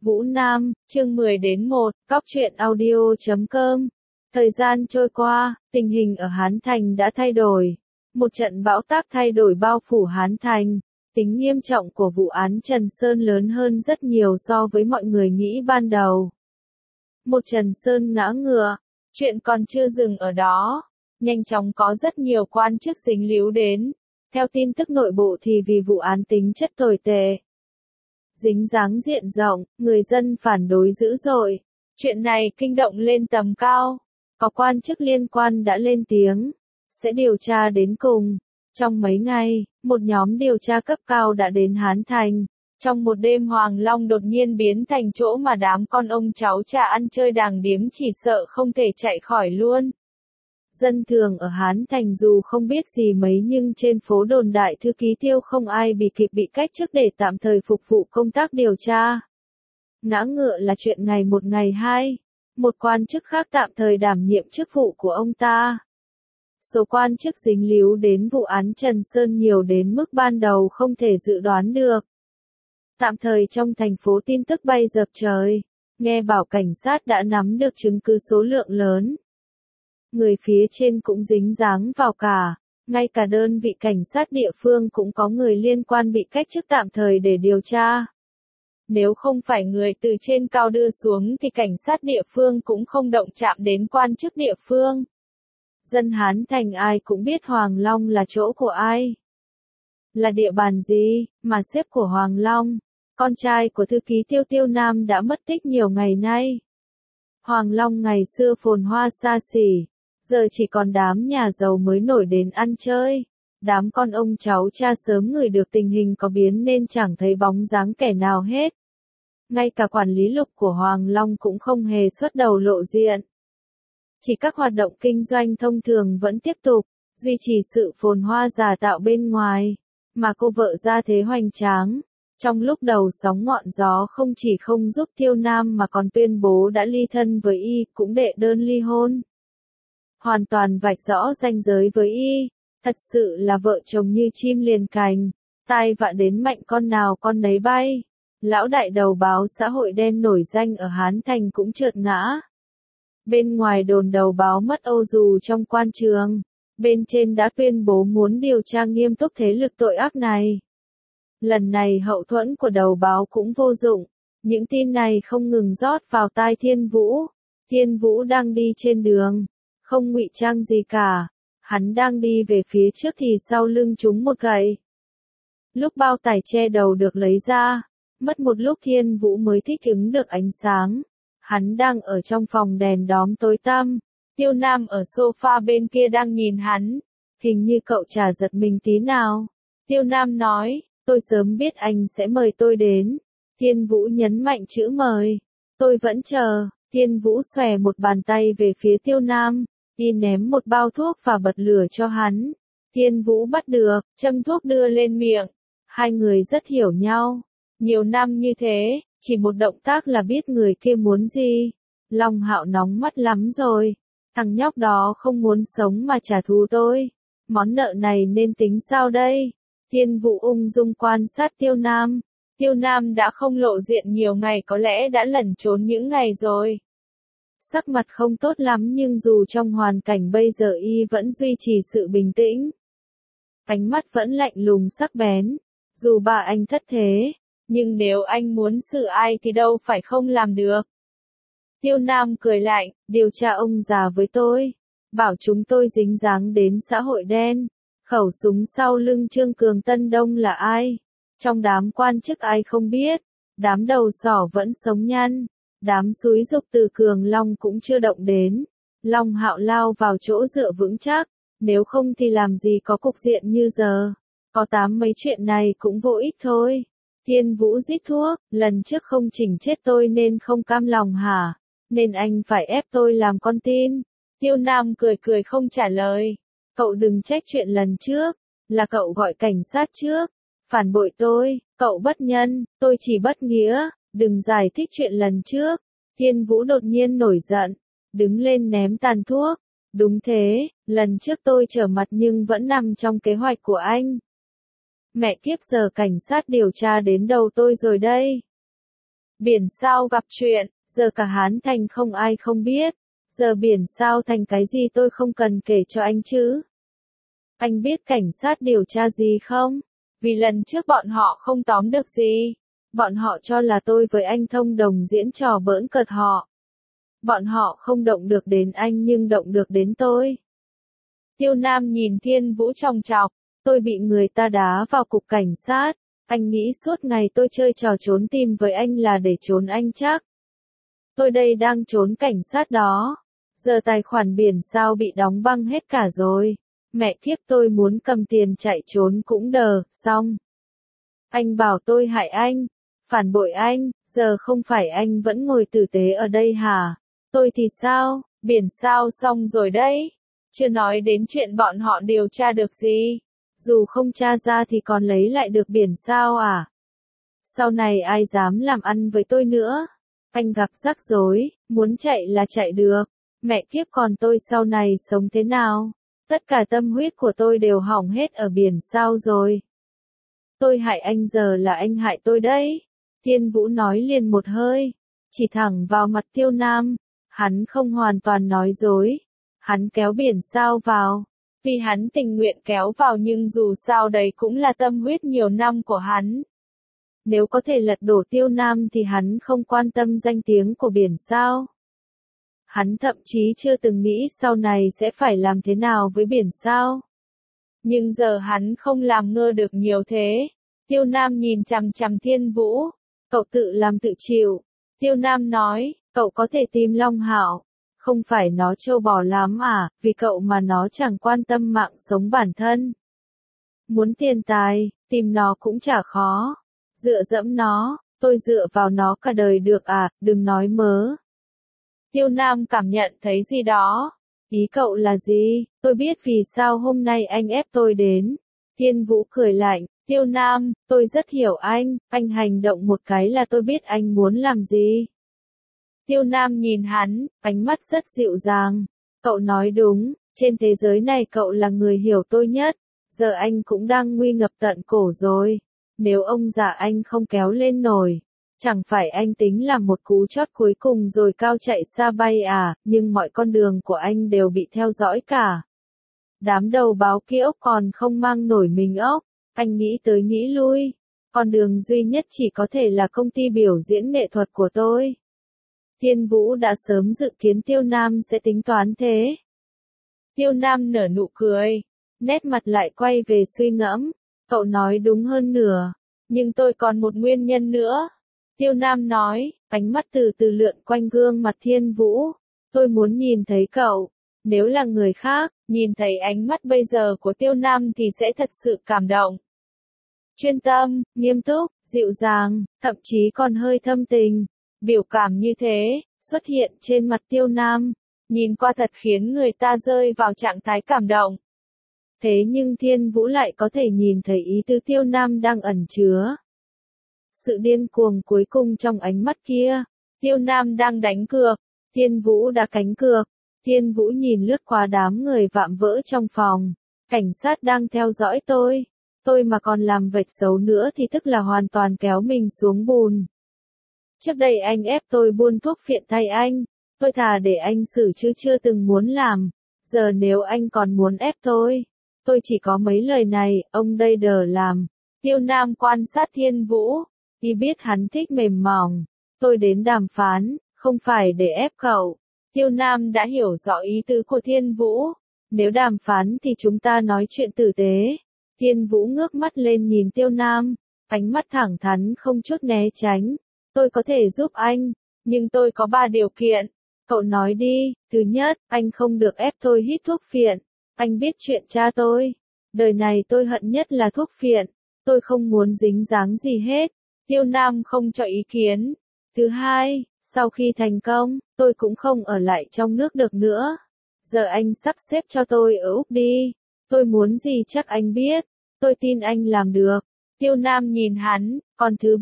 Vũ Nam, chương 10 đến 1, Cóc truyện audio.com. Thời gian trôi qua, tình hình ở Hán Thành đã thay đổi. Một trận bão táp thay đổi bao phủ Hán Thành. Tính nghiêm trọng của vụ án Trần Sơn lớn hơn rất nhiều so với mọi người nghĩ ban đầu. Một Trần Sơn ngã ngựa, chuyện còn chưa dừng ở đó. Nhanh chóng có rất nhiều quan chức dính líu đến. Theo tin tức nội bộ thì vì vụ án tính chất tồi tệ, dính dáng diện rộng, người dân phản đối dữ dội. Chuyện này kinh động lên tầm cao. Có quan chức liên quan đã lên tiếng, sẽ điều tra đến cùng. Trong mấy ngày, một nhóm điều tra cấp cao đã đến Hán Thành. Trong một đêm Hoàng Long đột nhiên biến thành chỗ mà đám con ông cháu cha ăn chơi đàng điếm chỉ sợ không thể chạy khỏi luôn. Dân thường ở Hán Thành dù không biết gì mấy nhưng trên phố đồn đại thư ký Tiêu không ai bị cách chức để tạm thời phục vụ công tác điều tra. Ngã ngựa là chuyện ngày một ngày hai. Một quan chức khác tạm thời đảm nhiệm chức vụ của ông ta. Số quan chức dính líu đến vụ án Trần Sơn nhiều đến mức ban đầu không thể dự đoán được. Tạm thời trong thành phố tin tức bay dập trời. Nghe bảo cảnh sát đã nắm được chứng cứ số lượng lớn. Người phía trên cũng dính dáng vào cả. Ngay cả đơn vị cảnh sát địa phương cũng có người liên quan bị cách chức tạm thời để điều tra. Nếu không phải người từ trên cao đưa xuống thì cảnh sát địa phương cũng không động chạm đến quan chức địa phương. Dân Hán Thành ai cũng biết Hoàng Long là chỗ của ai. Là địa bàn gì, mà sếp của Hoàng Long, con trai của thư ký Tiêu Nam đã mất tích nhiều ngày nay. Hoàng Long ngày xưa phồn hoa xa xỉ, giờ chỉ còn đám nhà giàu mới nổi đến ăn chơi. Đám con ông cháu cha sớm ngửi được tình hình có biến nên chẳng thấy bóng dáng kẻ nào hết. Ngay cả quản lý Lục của Hoàng Long cũng không hề xuất đầu lộ diện. Chỉ các hoạt động kinh doanh thông thường vẫn tiếp tục, duy trì sự phồn hoa giả tạo bên ngoài. Mà cô vợ gia thế hoành tráng, trong lúc đầu sóng ngọn gió không chỉ không giúp Tiêu Nam mà còn tuyên bố đã ly thân với y, cũng đệ đơn ly hôn. Hoàn toàn vạch rõ ranh giới với y, thật sự là vợ chồng như chim liền cành, tai vạ đến mạnh con nào con nấy bay. Lão đại đầu báo xã hội đen nổi danh ở Hán Thành cũng trượt ngã. Bên ngoài đồn đầu báo mất Âu dù trong quan trường, bên trên đã tuyên bố muốn điều tra nghiêm túc thế lực tội ác này. Lần này hậu thuẫn của đầu báo cũng vô dụng, những tin này không ngừng rót vào tai Thiên Vũ. Thiên Vũ đang đi trên đường, không ngụy trang gì cả, hắn đang đi về phía trước thì sau lưng trúng một gậy. Lúc bao tải che đầu được lấy ra, mất một lúc Thiên Vũ mới thích ứng được ánh sáng. Hắn đang ở trong phòng đèn đóm tối tăm. Tiêu Nam ở sofa bên kia đang nhìn hắn. Hình như cậu chả giật mình tí nào. Tiêu Nam nói, tôi sớm biết anh sẽ mời tôi đến. Thiên Vũ nhấn mạnh chữ mời. Tôi vẫn chờ. Thiên Vũ xòe một bàn tay về phía Tiêu Nam. Y ném một bao thuốc và bật lửa cho hắn. Thiên Vũ bắt được, châm thuốc đưa lên miệng. Hai người rất hiểu nhau. Nhiều năm như thế, chỉ một động tác là biết người kia muốn gì. Long Hạo nóng mắt lắm rồi. Thằng nhóc đó không muốn sống mà trả thù tôi. Món nợ này nên tính sao đây? Thiên Vũ ung dung quan sát Tiêu Nam. Tiêu Nam đã không lộ diện nhiều ngày, có lẽ đã lẩn trốn những ngày rồi. Sắc mặt không tốt lắm nhưng dù trong hoàn cảnh bây giờ y vẫn duy trì sự bình tĩnh. Ánh mắt vẫn lạnh lùng sắc bén. Dù bà anh thất thế, nhưng nếu anh muốn xử ai thì đâu phải không làm được. Tiêu Nam cười lạnh, điều tra ông già với tôi. Bảo chúng tôi dính dáng đến xã hội đen. Khẩu súng sau lưng Trương Cường Tân Đông là ai? Trong đám quan chức ai không biết. Đám đầu sỏ vẫn sống nhăn. Đám xúi giục từ Cường Long cũng chưa động đến. Long Hạo lao vào chỗ dựa vững chắc. Nếu không thì làm gì có cục diện như giờ. Có mấy chuyện này cũng vô ích thôi. Thiên Vũ rít thuốc, lần trước không chỉnh chết tôi nên không cam lòng hả? Nên anh phải ép tôi làm con tin. Tiêu Nam cười không trả lời. Cậu đừng trách chuyện lần trước, là cậu gọi cảnh sát trước. Phản bội tôi, cậu bất nhân, tôi chỉ bất nghĩa, đừng giải thích chuyện lần trước. Thiên Vũ đột nhiên nổi giận, đứng lên ném tàn thuốc. Đúng thế, lần trước tôi trở mặt nhưng vẫn nằm trong kế hoạch của anh. Mẹ kiếp, giờ cảnh sát điều tra đến đầu tôi rồi đây. Biển sao gặp chuyện, giờ cả Hán Thành không ai không biết. Giờ biển sao thành cái gì tôi không cần kể cho anh chứ. Anh biết cảnh sát điều tra gì không? Vì lần trước bọn họ không tóm được gì. Bọn họ cho là tôi với anh thông đồng diễn trò bỡn cợt họ. Bọn họ không động được đến anh nhưng động được đến tôi. Tiêu Nam nhìn Thiên Vũ chòng chọc. Tôi bị người ta đá vào cục cảnh sát. Anh nghĩ suốt ngày tôi chơi trò trốn tìm với anh là để trốn anh chắc. Tôi đây đang trốn cảnh sát đó. Giờ tài khoản biển sao bị đóng băng hết cả rồi. Mẹ kiếp tôi muốn cầm tiền chạy trốn cũng đờ, xong. Anh bảo tôi hại anh, phản bội anh, giờ không phải anh vẫn ngồi tử tế ở đây hả? Tôi thì sao, biển sao xong rồi đấy. Chưa nói đến chuyện bọn họ điều tra được gì. Dù không tra ra thì còn lấy lại được biển sao à? Sau này ai dám làm ăn với tôi nữa? Anh gặp rắc rối, muốn chạy là chạy được. Mẹ kiếp còn tôi sau này sống thế nào? Tất cả tâm huyết của tôi đều hỏng hết ở biển sao rồi. Tôi hại anh giờ là anh hại tôi đấy. Thiên Vũ nói liền một hơi, chỉ thẳng vào mặt Tiêu Nam. Hắn không hoàn toàn nói dối. Hắn kéo biển sao vào. Vì hắn tình nguyện kéo vào nhưng dù sao đấy cũng là tâm huyết nhiều năm của hắn. Nếu có thể lật đổ Tiêu Nam thì hắn không quan tâm danh tiếng của biển sao. Hắn thậm chí chưa từng nghĩ sau này sẽ phải làm thế nào với biển sao. Nhưng giờ hắn không làm ngơ được nhiều thế. Tiêu Nam nhìn chằm chằm Thiên Vũ. Cậu tự làm tự chịu. Tiêu Nam nói, cậu có thể tìm Long Hạo. Không phải nó trâu bò lắm à, vì cậu mà nó chẳng quan tâm mạng sống bản thân. Muốn tiền tài, tìm nó cũng chả khó. Dựa dẫm nó, tôi dựa vào nó cả đời được à, đừng nói mớ. Tiêu Nam cảm nhận thấy gì đó. Ý cậu là gì? Tôi biết vì sao hôm nay anh ép tôi đến. Thiên Vũ cười lạnh. Tiêu Nam, tôi rất hiểu anh hành động một cái là tôi biết anh muốn làm gì. Tiêu Nam nhìn hắn, ánh mắt rất dịu dàng. Cậu nói đúng, trên thế giới này cậu là người hiểu tôi nhất. Giờ anh cũng đang nguy ngập tận cổ rồi. Nếu ông già anh không kéo lên nổi. Chẳng phải anh tính làm một cú chót cuối cùng rồi cao chạy xa bay à, nhưng mọi con đường của anh đều bị theo dõi cả. Đám đầu báo kia ốc còn không mang nổi mình ốc, anh nghĩ tới nghĩ lui. Con đường duy nhất chỉ có thể là công ty biểu diễn nghệ thuật của tôi. Thiên Vũ đã sớm dự kiến Tiêu Nam sẽ tính toán thế. Tiêu Nam nở nụ cười, nét mặt lại quay về suy ngẫm. Cậu nói đúng hơn nửa, nhưng tôi còn một nguyên nhân nữa. Tiêu Nam nói, ánh mắt từ từ lượn quanh gương mặt Thiên Vũ. Tôi muốn nhìn thấy cậu. Nếu là người khác, nhìn thấy ánh mắt bây giờ của Tiêu Nam thì sẽ thật sự cảm động. Chuyên tâm, nghiêm túc, dịu dàng, thậm chí còn hơi thâm tình. Biểu cảm như thế, xuất hiện trên mặt Tiêu Nam. Nhìn qua thật khiến người ta rơi vào trạng thái cảm động. Thế nhưng Thiên Vũ lại có thể nhìn thấy ý tứ Tiêu Nam đang ẩn chứa. Sự điên cuồng cuối cùng trong ánh mắt kia. Tiêu Nam đang đánh cược. Thiên Vũ đã cánh cược. Thiên Vũ nhìn lướt qua đám người vạm vỡ trong phòng. Cảnh sát đang theo dõi tôi. Tôi mà còn làm vạch xấu nữa thì tức là hoàn toàn kéo mình xuống bùn. Trước đây anh ép tôi buôn thuốc phiện thay anh. Tôi thà để anh xử chứ chưa từng muốn làm. Giờ nếu anh còn muốn ép tôi chỉ có mấy lời này, ông đây đờ làm. Tiêu Nam quan sát Thiên Vũ. Y biết hắn thích mềm mỏng. Tôi đến đàm phán, không phải để ép cậu. Tiêu Nam đã hiểu rõ ý tứ của Thiên Vũ. Nếu đàm phán thì chúng ta nói chuyện tử tế. Thiên Vũ ngước mắt lên nhìn Tiêu Nam. Ánh mắt thẳng thắn không chút né tránh. Tôi có thể giúp anh, nhưng tôi có 3 điều kiện. Cậu nói đi. Thứ nhất, anh không được ép tôi hít thuốc phiện. Anh biết chuyện cha tôi. Đời này tôi hận nhất là thuốc phiện. Tôi không muốn dính dáng gì hết. Tiêu Nam không cho ý kiến. Thứ hai, sau khi thành công, tôi cũng không ở lại trong nước được nữa. Giờ anh sắp xếp cho tôi ở Úc đi. Tôi muốn gì chắc anh biết. Tôi tin anh làm được. Tiêu Nam nhìn hắn, còn thứ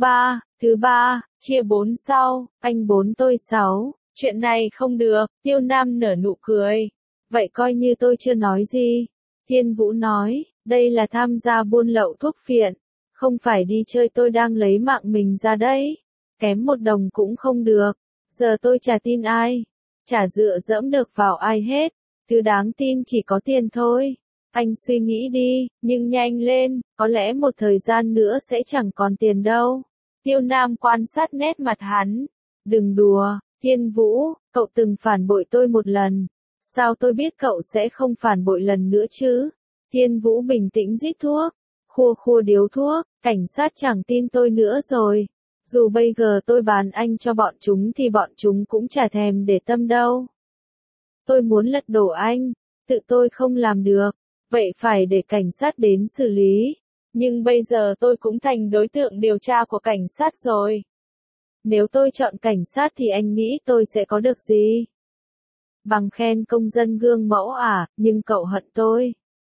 ba, chia 4 sau, anh 4 tôi 6. Chuyện này không được. Tiêu Nam nở nụ cười. Vậy coi như tôi chưa nói gì. Thiên Vũ nói, đây là tham gia buôn lậu thuốc phiện. Không phải đi chơi, tôi đang lấy mạng mình ra đấy. Kém 1 đồng cũng không được. Giờ tôi chả tin ai. Chả dựa dẫm được vào ai hết. Thứ đáng tin chỉ có tiền thôi. Anh suy nghĩ đi, nhưng nhanh lên, có lẽ một thời gian nữa sẽ chẳng còn tiền đâu. Tiêu Nam quan sát nét mặt hắn. Đừng đùa, Thiên Vũ, cậu từng phản bội tôi một lần. Sao tôi biết cậu sẽ không phản bội lần nữa chứ? Thiên Vũ bình tĩnh rít thuốc, khua khua điếu thuốc, cảnh sát chẳng tin tôi nữa rồi. Dù bây giờ tôi bán anh cho bọn chúng thì bọn chúng cũng chả thèm để tâm đâu. Tôi muốn lật đổ anh, tự tôi không làm được, vậy phải để cảnh sát đến xử lý. Nhưng bây giờ tôi cũng thành đối tượng điều tra của cảnh sát rồi. Nếu tôi chọn cảnh sát thì anh nghĩ tôi sẽ có được gì? Bằng khen công dân gương mẫu à, nhưng cậu hận tôi.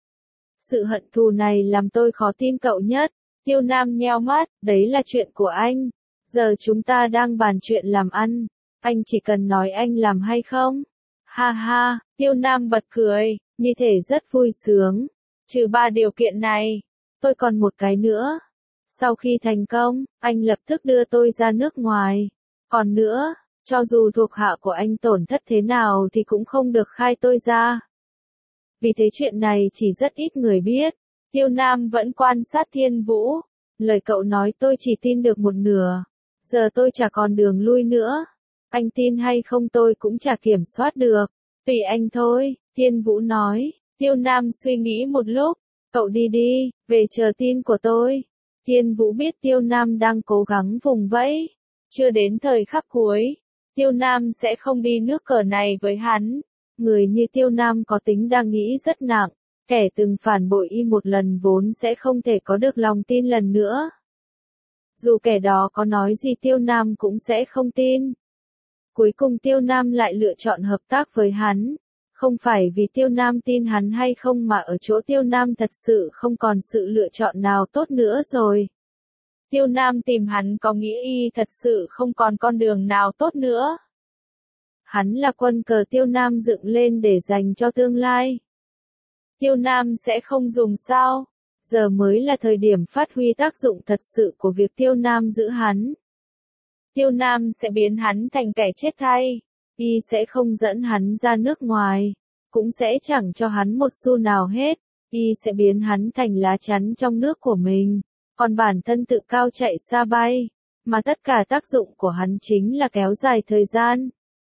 Sự hận thù này làm tôi khó tin cậu nhất. Tiêu Nam nheo mắt, đấy là chuyện của anh. Giờ chúng ta đang bàn chuyện làm ăn. Anh chỉ cần nói anh làm hay không? Ha ha, Tiêu Nam bật cười, như thể rất vui sướng. Trừ 3 điều kiện này, tôi còn một cái nữa. Sau khi thành công, anh lập tức đưa tôi ra nước ngoài. Còn nữa, cho dù thuộc hạ của anh tổn thất thế nào thì cũng không được khai tôi ra. Vì thế chuyện này chỉ rất ít người biết. Tiêu Nam vẫn quan sát Thiên Vũ. Lời cậu nói tôi chỉ tin được một nửa. Giờ tôi chả còn đường lui nữa. Anh tin hay không tôi cũng chả kiểm soát được. Tùy anh thôi, Thiên Vũ nói. Tiêu Nam suy nghĩ một lúc. Cậu đi đi, về chờ tin của tôi. Thiên Vũ biết Tiêu Nam đang cố gắng vùng vẫy. Chưa đến thời khắc cuối, Tiêu Nam sẽ không đi nước cờ này với hắn. Người như Tiêu Nam có tính đa nghĩ rất nặng. Kẻ từng phản bội y một lần vốn sẽ không thể có được lòng tin lần nữa. Dù kẻ đó có nói gì Tiêu Nam cũng sẽ không tin. Cuối cùng Tiêu Nam lại lựa chọn hợp tác với hắn. Không phải vì Tiêu Nam tin hắn hay không mà ở chỗ Tiêu Nam thật sự không còn sự lựa chọn nào tốt nữa rồi. Tiêu Nam tìm hắn có nghĩa y thật sự không còn con đường nào tốt nữa. Hắn là quân cờ Tiêu Nam dựng lên để dành cho tương lai. Tiêu Nam sẽ không dùng sao? Giờ mới là thời điểm phát huy tác dụng thật sự của việc Tiêu Nam giữ hắn. Tiêu Nam sẽ biến hắn thành kẻ chết thay. Y sẽ không dẫn hắn ra nước ngoài. Cũng sẽ chẳng cho hắn một xu nào hết. Y sẽ biến hắn thành lá chắn trong nước của mình. Còn bản thân tự cao chạy xa bay. Mà tất cả tác dụng của hắn chính là kéo dài thời gian.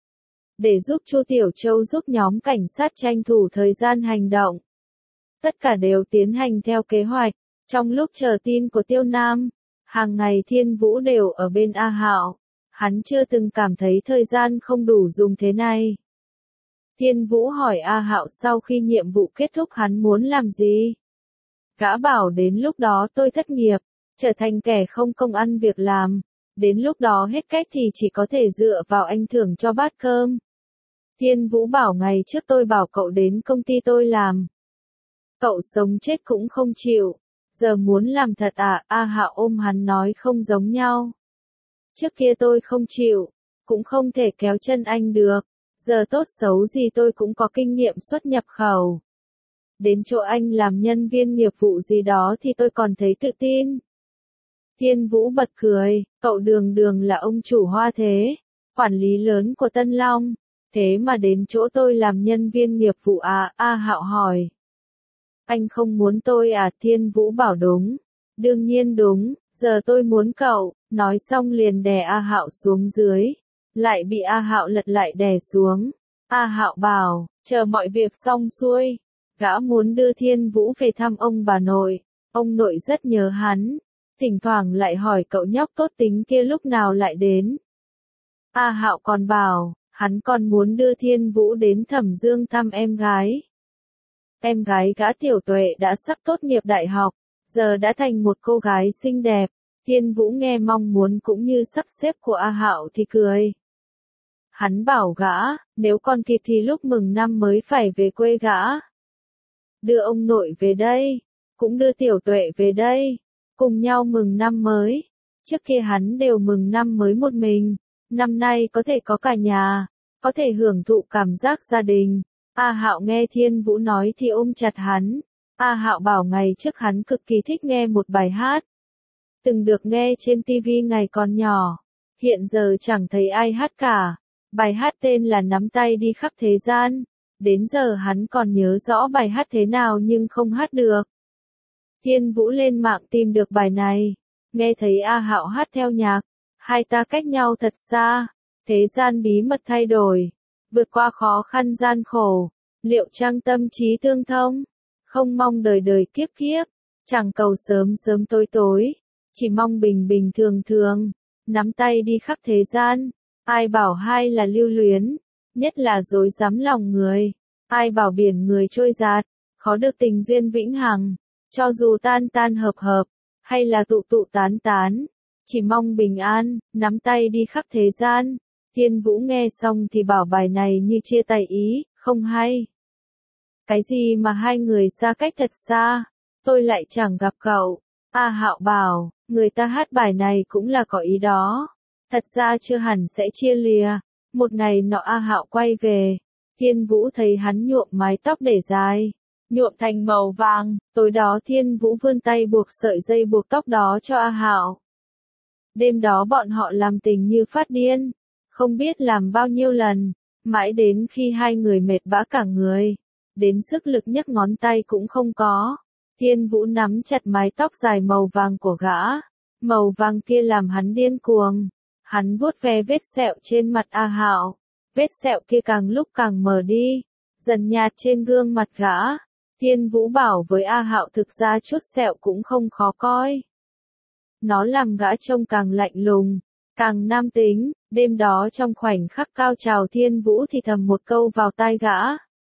Để giúp Chu Tiểu Châu giúp nhóm cảnh sát tranh thủ thời gian hành động. Tất cả đều tiến hành theo kế hoạch. Trong lúc chờ tin của Tiêu Nam, hàng ngày Thiên Vũ đều ở bên A Hạo. Hắn chưa từng cảm thấy thời gian không đủ dùng thế này. Thiên Vũ hỏi A Hạo sau khi nhiệm vụ kết thúc hắn muốn làm gì. Gã bảo đến lúc đó tôi thất nghiệp, trở thành kẻ không công ăn việc làm. Đến lúc đó hết cách thì chỉ có thể dựa vào anh thưởng cho bát cơm. Thiên Vũ bảo ngày trước tôi bảo cậu đến công ty tôi làm. Cậu sống chết cũng không chịu. Giờ muốn làm thật à? A Hạo ôm hắn nói không giống nhau. Trước kia tôi không chịu, cũng không thể kéo chân anh được. Giờ tốt xấu gì tôi cũng có kinh nghiệm xuất nhập khẩu. Đến chỗ anh làm nhân viên nghiệp vụ gì đó thì tôi còn thấy tự tin. Thiên Vũ bật cười, cậu Đường Đường là ông chủ Hoa Thế, quản lý lớn của Tân Long. Thế mà đến chỗ tôi làm nhân viên nghiệp vụ à? A Hạo hỏi. Anh không muốn tôi à? Thiên Vũ bảo đúng. Đương nhiên đúng, giờ tôi muốn cậu. Nói xong liền đè A Hạo xuống dưới. Lại bị A Hạo lật lại đè xuống. A Hạo bảo, chờ mọi việc xong xuôi. Gã muốn đưa Thiên Vũ về thăm ông bà nội. Ông nội rất nhớ hắn. Thỉnh thoảng lại hỏi cậu nhóc tốt tính kia lúc nào lại đến. A Hạo còn bảo, hắn còn muốn đưa Thiên Vũ đến Thẩm Dương thăm em gái. Em gái gã Tiểu Tuệ đã sắp tốt nghiệp đại học, giờ đã thành một cô gái xinh đẹp. Thiên Vũ nghe mong muốn cũng như sắp xếp của A Hạo thì cười. Hắn bảo gã, nếu còn kịp thì lúc mừng năm mới phải về quê gã. Đưa ông nội về đây, cũng đưa Tiểu Tuệ về đây, cùng nhau mừng năm mới. Trước kia hắn đều mừng năm mới một mình, năm nay có thể có cả nhà, có thể hưởng thụ cảm giác gia đình. A Hạo nghe Thiên Vũ nói thì ôm chặt hắn. A Hạo bảo ngày trước hắn cực kỳ thích nghe một bài hát. Từng được nghe trên TV ngày còn nhỏ. Hiện giờ chẳng thấy ai hát cả. Bài hát tên là Nắm tay đi khắp thế gian. Đến giờ hắn còn nhớ rõ bài hát thế nào nhưng không hát được. Thiên Vũ lên mạng tìm được bài này. Nghe thấy A Hạo hát theo nhạc. Hai ta cách nhau thật xa. Thế gian bí mật thay đổi. Vượt qua khó khăn gian khổ. Liệu chăng tâm trí tương thông? Không mong đời đời kiếp kiếp. Chẳng cầu sớm sớm tối tối. Chỉ mong bình bình thường thường. Nắm tay đi khắp thế gian. Ai bảo hai là lưu luyến. Nhất là dối dám lòng người. Ai bảo biển người trôi dạt. Khó được tình duyên vĩnh hằng. Cho dù tan tan hợp hợp. Hay là tụ tụ tán tán. Chỉ mong bình an. Nắm tay đi khắp thế gian. Thiên Vũ nghe xong thì bảo bài này như chia tay ý. Không hay. Cái gì mà hai người xa cách thật xa. Tôi lại chẳng gặp cậu. A Hạo bảo, người ta hát bài này cũng là có ý đó. Thật ra chưa hẳn sẽ chia lìa. Một ngày nọ A Hạo quay về. Thiên Vũ thấy hắn nhuộm mái tóc để dài. Nhuộm thành màu vàng. Tối đó Thiên Vũ vươn tay buộc sợi dây buộc tóc đó cho A Hạo. Đêm đó bọn họ làm tình như phát điên. Không biết làm bao nhiêu lần. Mãi đến khi hai người mệt bã cả người. Đến sức lực nhấc ngón tay cũng không có. Thiên Vũ nắm chặt mái tóc dài màu vàng của gã. Màu vàng kia làm hắn điên cuồng. Hắn vuốt ve vết sẹo trên mặt A Hạo. Vết sẹo kia càng lúc càng mờ đi. Dần nhạt trên gương mặt gã. Thiên Vũ bảo với A Hạo thực ra chút sẹo cũng không khó coi. Nó làm gã trông càng lạnh lùng. Càng nam tính. Đêm đó trong khoảnh khắc cao trào Thiên Vũ thì thầm một câu vào tai gã.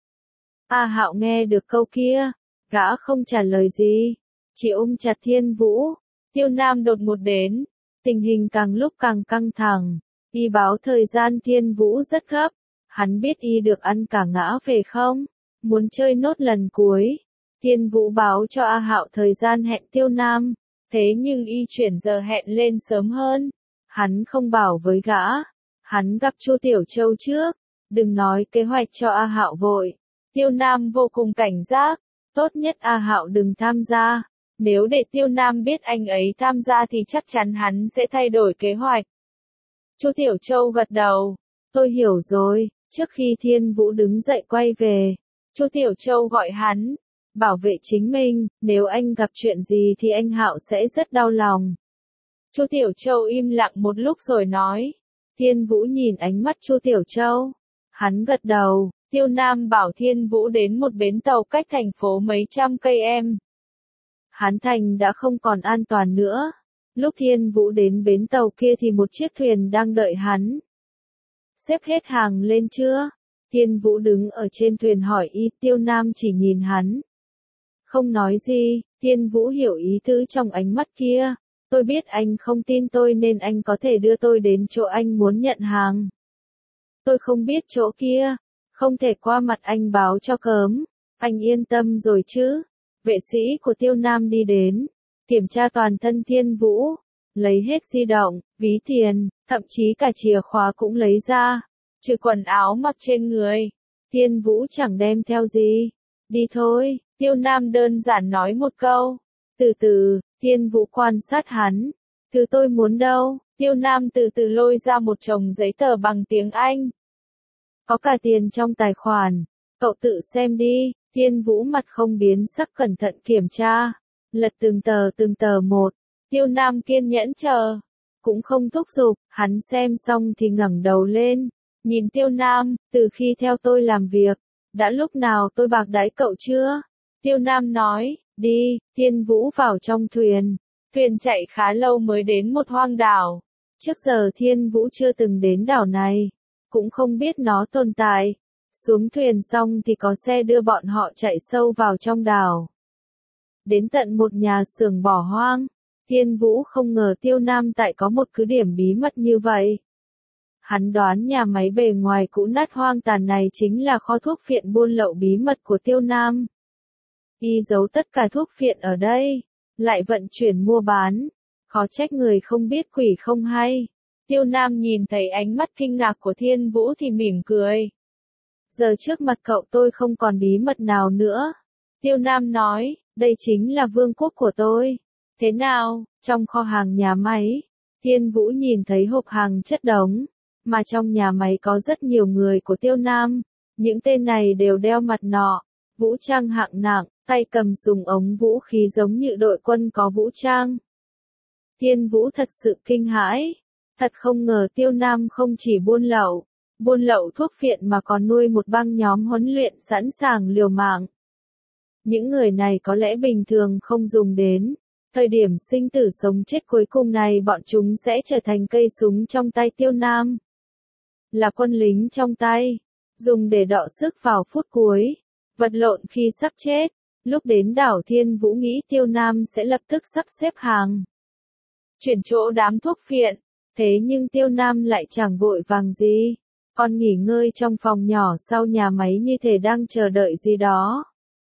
A Hạo nghe được câu kia. Gã không trả lời gì. Chỉ ôm chặt Thiên Vũ. Tiêu Nam đột ngột đến. Tình hình càng lúc càng căng thẳng. Y báo thời gian Thiên Vũ rất gấp. Hắn biết y được ăn cả ngã về không? Muốn chơi nốt lần cuối. Thiên Vũ báo cho A Hạo thời gian hẹn Tiêu Nam. Thế nhưng y chuyển giờ hẹn lên sớm hơn. Hắn không bảo với gã. Hắn gặp Chu Tiểu Châu trước. Đừng nói kế hoạch cho A Hạo vội. Tiêu Nam vô cùng cảnh giác. Tốt nhất A Hạo đừng tham gia. Nếu để Tiêu Nam biết anh ấy tham gia thì chắc chắn hắn sẽ thay đổi kế hoạch. Chu Tiểu Châu gật đầu. Tôi hiểu rồi. Trước khi Thiên Vũ đứng dậy quay về, Chu Tiểu Châu gọi hắn. Bảo vệ chính mình, nếu anh gặp chuyện gì thì anh Hạo sẽ rất đau lòng. Chu Tiểu Châu im lặng một lúc rồi nói. Thiên Vũ nhìn ánh mắt Chu Tiểu Châu. Hắn gật đầu. Tiêu Nam bảo Thiên Vũ đến một bến tàu cách thành phố mấy trăm cây em. Hán Thành đã không còn an toàn nữa. Lúc Thiên Vũ đến bến tàu kia thì một chiếc thuyền đang đợi hắn. Xếp hết hàng lên chưa? Thiên Vũ đứng ở trên thuyền hỏi y. Tiêu Nam chỉ nhìn hắn. Không nói gì. Thiên Vũ hiểu ý tứ trong ánh mắt kia. Tôi biết anh không tin tôi nên anh có thể đưa tôi đến chỗ anh muốn nhận hàng. Tôi không biết chỗ kia. Không thể qua mặt anh báo cho cớm. Anh yên tâm rồi chứ. Vệ sĩ của Tiêu Nam đi đến. Kiểm tra toàn thân Thiên Vũ. Lấy hết di động, ví tiền, thậm chí cả chìa khóa cũng lấy ra. Trừ quần áo mặc trên người. Thiên Vũ chẳng đem theo gì. Đi thôi, Tiêu Nam đơn giản nói một câu. Từ từ, Thiên Vũ quan sát hắn. Thứ tôi muốn đâu? Tiêu Nam từ từ lôi ra một chồng giấy tờ bằng tiếng Anh. Có cả tiền trong tài khoản. Cậu tự xem đi. Thiên Vũ mặt không biến sắc cẩn thận kiểm tra. Lật từng tờ một. Tiêu Nam kiên nhẫn chờ. Cũng không thúc giục. Hắn xem xong thì ngẩng đầu lên. Nhìn Tiêu Nam, từ khi theo tôi làm việc. Đã lúc nào tôi bạc đãi cậu chưa? Tiêu Nam nói, đi. Thiên Vũ vào trong thuyền. Thuyền chạy khá lâu mới đến một hoang đảo. Trước giờ Thiên Vũ chưa từng đến đảo này. Cũng không biết nó tồn tại. Xuống thuyền xong thì có xe đưa bọn họ chạy sâu vào trong đảo. Đến tận một nhà xưởng bỏ hoang. Thiên Vũ không ngờ Tiêu Nam tại có một cứ điểm bí mật như vậy. Hắn đoán nhà máy bề ngoài cũ nát hoang tàn này chính là kho thuốc phiện buôn lậu bí mật của Tiêu Nam. Y giấu tất cả thuốc phiện ở đây. Lại vận chuyển mua bán. Khó trách người không biết quỷ không hay. Tiêu Nam nhìn thấy ánh mắt kinh ngạc của Thiên Vũ thì mỉm cười. Giờ trước mặt cậu tôi không còn bí mật nào nữa. Tiêu Nam nói, đây chính là vương quốc của tôi. Thế nào, trong kho hàng nhà máy, Thiên Vũ nhìn thấy hộp hàng chất đống, mà trong nhà máy có rất nhiều người của Tiêu Nam. Những tên này đều đeo mặt nạ, vũ trang hạng nặng, tay cầm súng ống vũ khí giống như đội quân có vũ trang. Thiên Vũ thật sự kinh hãi, thật không ngờ Tiêu Nam không chỉ buôn lậu thuốc phiện mà còn nuôi một băng nhóm huấn luyện sẵn sàng liều mạng. Những người này có lẽ bình thường không dùng đến. Thời điểm sinh tử sống chết cuối cùng này bọn chúng sẽ trở thành cây súng trong tay Tiêu Nam. Là quân lính trong tay, dùng để đọ sức vào phút cuối, vật lộn khi sắp chết. Lúc đến đảo Thiên Vũ nghĩ Tiêu Nam sẽ lập tức sắp xếp hàng, chuyển chỗ đám thuốc phiện. Thế nhưng Tiêu Nam lại chẳng vội vàng gì, còn nghỉ ngơi trong phòng nhỏ sau nhà máy như thể đang chờ đợi gì đó.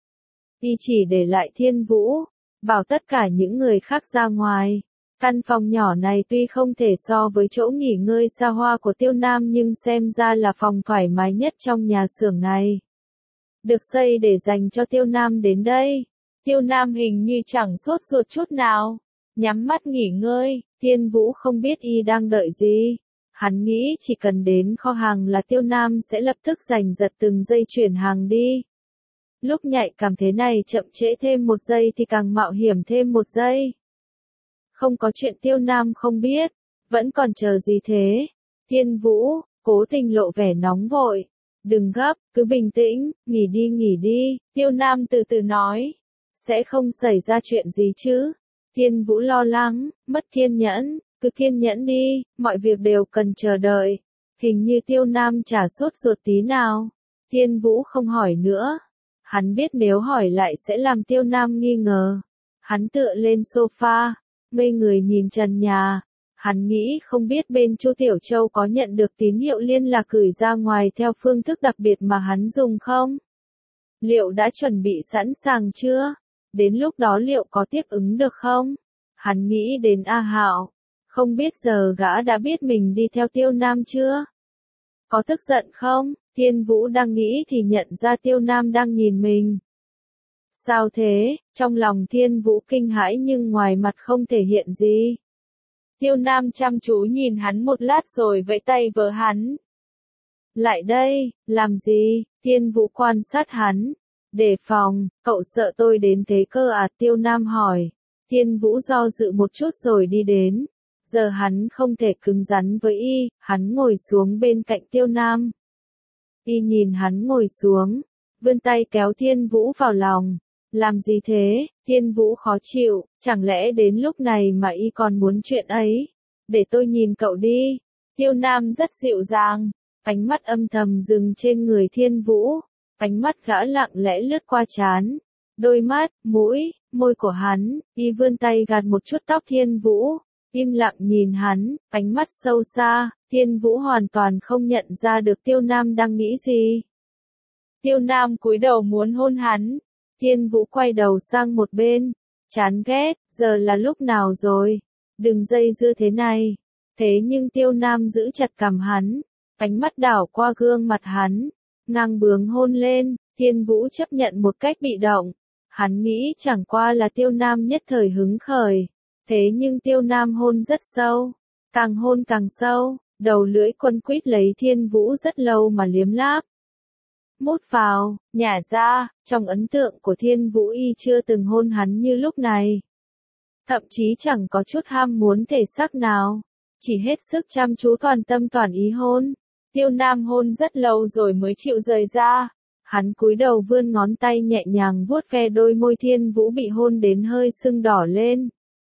Y chỉ để lại Thiên Vũ, bảo tất cả những người khác ra ngoài. Căn phòng nhỏ này tuy không thể so với chỗ nghỉ ngơi xa hoa của Tiêu Nam nhưng xem ra là phòng thoải mái nhất trong nhà xưởng này. Được xây để dành cho Tiêu Nam đến đây. Tiêu Nam hình như chẳng sốt ruột chút nào, nhắm mắt nghỉ ngơi. Thiên Vũ không biết y đang đợi gì. Hắn nghĩ chỉ cần đến kho hàng là Tiêu Nam sẽ lập tức giành giật từng giây chuyển hàng đi. Lúc nhạy cảm thế này chậm trễ thêm một giây thì càng mạo hiểm thêm một giây. Không có chuyện Tiêu Nam không biết, vẫn còn chờ gì thế? Thiên Vũ, cố tình lộ vẻ nóng vội. Đừng gấp, cứ bình tĩnh, nghỉ đi, Tiêu Nam từ từ nói. Sẽ không xảy ra chuyện gì chứ? Thiên Vũ lo lắng, mất kiên nhẫn, cứ kiên nhẫn đi, mọi việc đều cần chờ đợi. Hình như Tiêu Nam chả sốt ruột tí nào. Thiên Vũ không hỏi nữa. Hắn biết nếu hỏi lại sẽ làm Tiêu Nam nghi ngờ. Hắn tựa lên sofa, ngây người nhìn trần nhà. Hắn nghĩ không biết bên Chu Tiểu Châu có nhận được tín hiệu liên lạc gửi ra ngoài theo phương thức đặc biệt mà hắn dùng không? Liệu đã chuẩn bị sẵn sàng chưa? Đến lúc đó liệu có tiếp ứng được không? Hắn nghĩ đến A Hạo. Không biết giờ gã đã biết mình đi theo Tiêu Nam chưa? Có tức giận không? Thiên Vũ đang nghĩ thì nhận ra Tiêu Nam đang nhìn mình. Sao thế? Trong lòng Thiên Vũ kinh hãi nhưng ngoài mặt không thể hiện gì. Tiêu Nam chăm chú nhìn hắn một lát rồi vẫy tay với hắn. Lại đây, làm gì? Thiên Vũ quan sát hắn. Đề phòng, cậu sợ tôi đến thế cơ à? Tiêu Nam hỏi. Thiên Vũ do dự một chút rồi đi đến. Giờ hắn không thể cứng rắn với y, hắn ngồi xuống bên cạnh Tiêu Nam. Y nhìn hắn ngồi xuống, vươn tay kéo Thiên Vũ vào lòng. Làm gì thế? Thiên Vũ khó chịu, chẳng lẽ đến lúc này mà y còn muốn chuyện ấy? Để tôi nhìn cậu đi. Tiêu Nam rất dịu dàng, ánh mắt âm thầm dừng trên người Thiên Vũ. Ánh mắt gã lặng lẽ lướt qua trán, đôi mắt, mũi, môi của hắn. Y vươn tay gạt một chút tóc Thiên Vũ, im lặng nhìn hắn, ánh mắt sâu xa. Thiên Vũ hoàn toàn không nhận ra được Tiêu Nam đang nghĩ gì. Tiêu Nam cúi đầu muốn hôn hắn. Thiên Vũ quay đầu sang một bên, chán ghét, giờ là lúc nào rồi? Đừng dây dưa thế này. Thế nhưng Tiêu Nam giữ chặt cằm hắn, ánh mắt đảo qua gương mặt hắn, ngang bướng hôn lên. Thiên Vũ chấp nhận một cách bị động. Hắn nghĩ chẳng qua là Tiêu Nam nhất thời hứng khởi. Thế nhưng Tiêu Nam hôn rất sâu, càng hôn càng sâu, đầu lưỡi quấn quýt lấy Thiên Vũ rất lâu mà liếm láp. Mút vào, nhả ra, trong ấn tượng của Thiên Vũ y chưa từng hôn hắn như lúc này. Thậm chí chẳng có chút ham muốn thể xác nào, chỉ hết sức chăm chú toàn tâm toàn ý hôn. Tiêu Nam hôn rất lâu rồi mới chịu rời ra. Hắn cúi đầu vươn ngón tay nhẹ nhàng vuốt ve đôi môi Thiên Vũ bị hôn đến hơi sưng đỏ lên.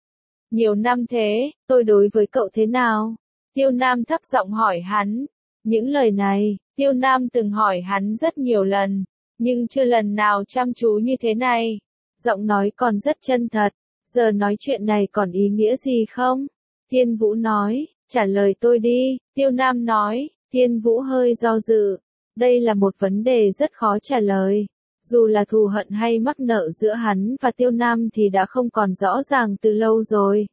Nhiều năm thế, tôi đối với cậu thế nào? Tiêu Nam thấp giọng hỏi hắn. Những lời này, Tiêu Nam từng hỏi hắn rất nhiều lần, nhưng chưa lần nào chăm chú như thế này. Giọng nói còn rất chân thật. Giờ nói chuyện này còn ý nghĩa gì không? Thiên Vũ nói, trả lời tôi đi. Tiêu Nam nói. Thiên Vũ hơi do dự. Đây là một vấn đề rất khó trả lời. Dù là thù hận hay mắc nợ giữa hắn và Tiêu Nam thì đã không còn rõ ràng từ lâu rồi.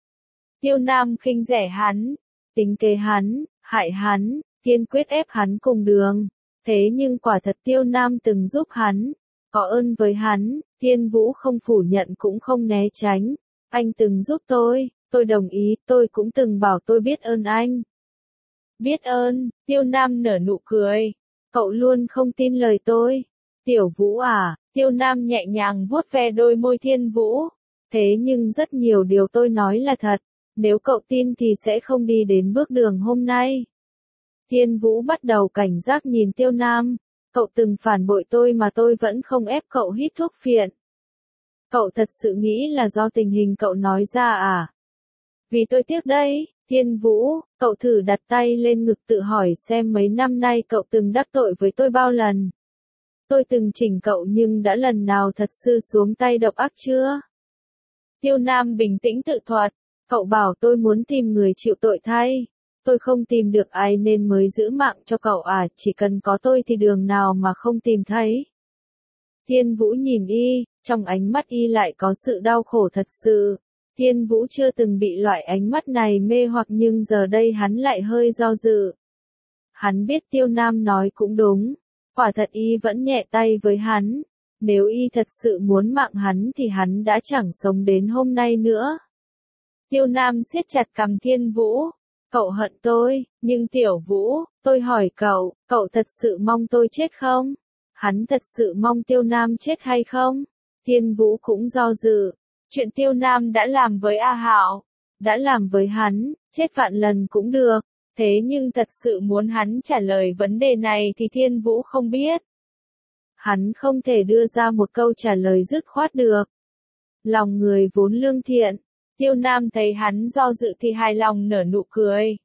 Tiêu Nam khinh rẻ hắn, tính kế hắn, hại hắn, kiên quyết ép hắn cùng đường. Thế nhưng quả thật Tiêu Nam từng giúp hắn, có ơn với hắn. Thiên Vũ không phủ nhận cũng không né tránh. Anh từng giúp tôi, Tôi đồng ý, tôi cũng từng bảo tôi biết ơn anh. Biết ơn, Tiêu Nam nở nụ cười. Cậu luôn không tin lời tôi. Tiểu Vũ à, Tiêu Nam nhẹ nhàng vuốt ve đôi môi Thiên Vũ. Thế nhưng rất nhiều điều tôi nói là thật. Nếu cậu tin thì sẽ không đi đến bước đường hôm nay. Thiên Vũ bắt đầu cảnh giác nhìn Tiêu Nam. Cậu từng phản bội tôi mà tôi vẫn không ép cậu hít thuốc phiện. Cậu thật sự nghĩ là do tình hình cậu nói ra à? Vì tôi tiếc đấy, Thiên Vũ, cậu thử đặt tay lên ngực tự hỏi xem mấy năm nay cậu từng đắc tội với tôi bao lần. Tôi từng chỉnh cậu nhưng đã lần nào thật sự xuống tay độc ác chưa? Tiêu Nam bình tĩnh tự thuật, cậu bảo tôi muốn tìm người chịu tội thay. Tôi không tìm được ai nên mới giữ mạng cho cậu à, chỉ cần có tôi thì đường nào mà không tìm thấy. Thiên Vũ nhìn y, trong ánh mắt y lại có sự đau khổ thật sự. Thiên Vũ chưa từng bị loại ánh mắt này mê hoặc nhưng giờ đây hắn lại hơi do dự. Hắn biết Tiêu Nam nói cũng đúng, quả thật y vẫn nhẹ tay với hắn. Nếu y thật sự muốn mạng hắn thì hắn đã chẳng sống đến hôm nay nữa. Tiêu Nam siết chặt cằm Thiên Vũ. Cậu hận tôi, nhưng Tiểu Vũ, tôi hỏi cậu, cậu thật sự mong tôi chết không? Hắn thật sự mong Tiêu Nam chết hay không? Thiên Vũ cũng do dự. Chuyện Tiêu Nam đã làm với A Hạo, đã làm với hắn, chết vạn lần cũng được. Thế nhưng thật sự muốn hắn trả lời vấn đề này thì Thiên Vũ không biết. Hắn không thể đưa ra một câu trả lời dứt khoát được. Lòng người vốn lương thiện. Tiêu Nam thấy hắn do dự thì hài lòng nở nụ cười.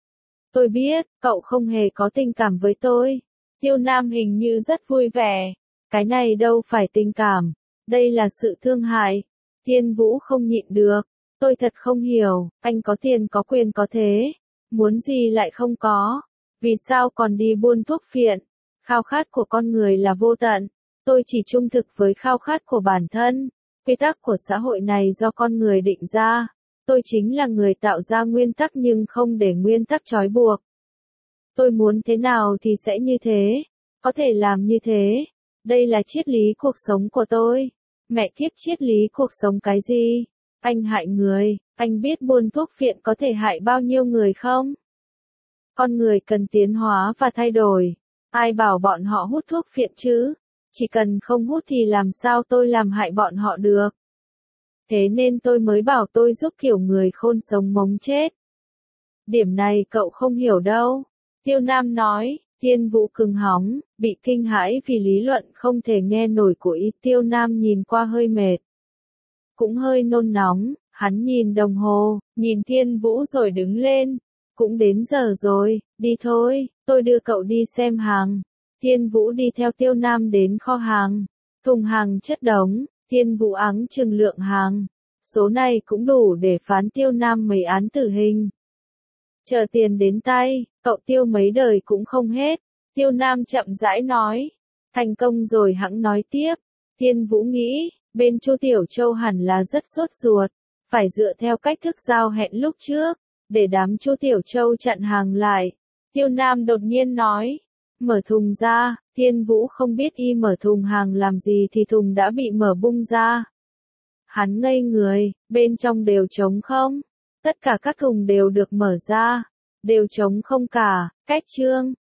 Tôi biết, cậu không hề có tình cảm với tôi. Tiêu Nam hình như rất vui vẻ. Cái này đâu phải tình cảm. Đây là sự thương hại. Thiên Vũ không nhịn được. Tôi thật không hiểu, anh có tiền có quyền có thế. Muốn gì lại không có. Vì sao còn đi buôn thuốc phiện? Khao khát của con người là vô tận. Tôi chỉ trung thực với khao khát của bản thân. Quy tắc của xã hội này do con người định ra. Tôi chính là người tạo ra nguyên tắc nhưng không để nguyên tắc trói buộc. Tôi muốn thế nào thì sẽ như thế. Có thể làm như thế. Đây là triết lý cuộc sống của tôi. Mẹ kiếp, triết lý cuộc sống cái gì? Anh hại người, anh biết buôn thuốc phiện có thể hại bao nhiêu người không? Con người cần tiến hóa và thay đổi. Ai bảo bọn họ hút thuốc phiện chứ? Chỉ cần không hút thì làm sao tôi làm hại bọn họ được? Thế nên tôi mới bảo tôi giúp kiểu người khôn sống mống chết. Điểm này cậu không hiểu đâu. Tiêu Nam nói. Thiên Vũ cứng hóng, bị kinh hãi vì lý luận không thể nghe nổi của y. Tiêu Nam nhìn qua hơi mệt, cũng hơi nôn nóng. Hắn nhìn đồng hồ, nhìn Thiên Vũ rồi đứng lên. Cũng đến giờ rồi, đi thôi, tôi đưa cậu đi xem hàng. Thiên Vũ đi theo Tiêu Nam đến kho hàng. Thùng hàng chất đống, Thiên Vũ áng chừng lượng hàng. Số này cũng đủ để phán Tiêu Nam mấy án tử hình. Chờ tiền đến tay, cậu tiêu mấy đời cũng không hết. Tiêu Nam chậm rãi nói. Thành công rồi hẵng nói tiếp. Thiên Vũ nghĩ, bên Chu Tiểu Châu hẳn là rất sốt ruột. Phải dựa theo cách thức giao hẹn lúc trước, để đám Chu Tiểu Châu chặn hàng lại. Tiêu Nam đột nhiên nói. Mở thùng ra, Thiên Vũ không biết y mở thùng hàng làm gì thì thùng đã bị mở bung ra. Hắn ngây người, bên trong đều trống không. Tất cả các thùng đều được mở ra, đều trống không cả. Cách chương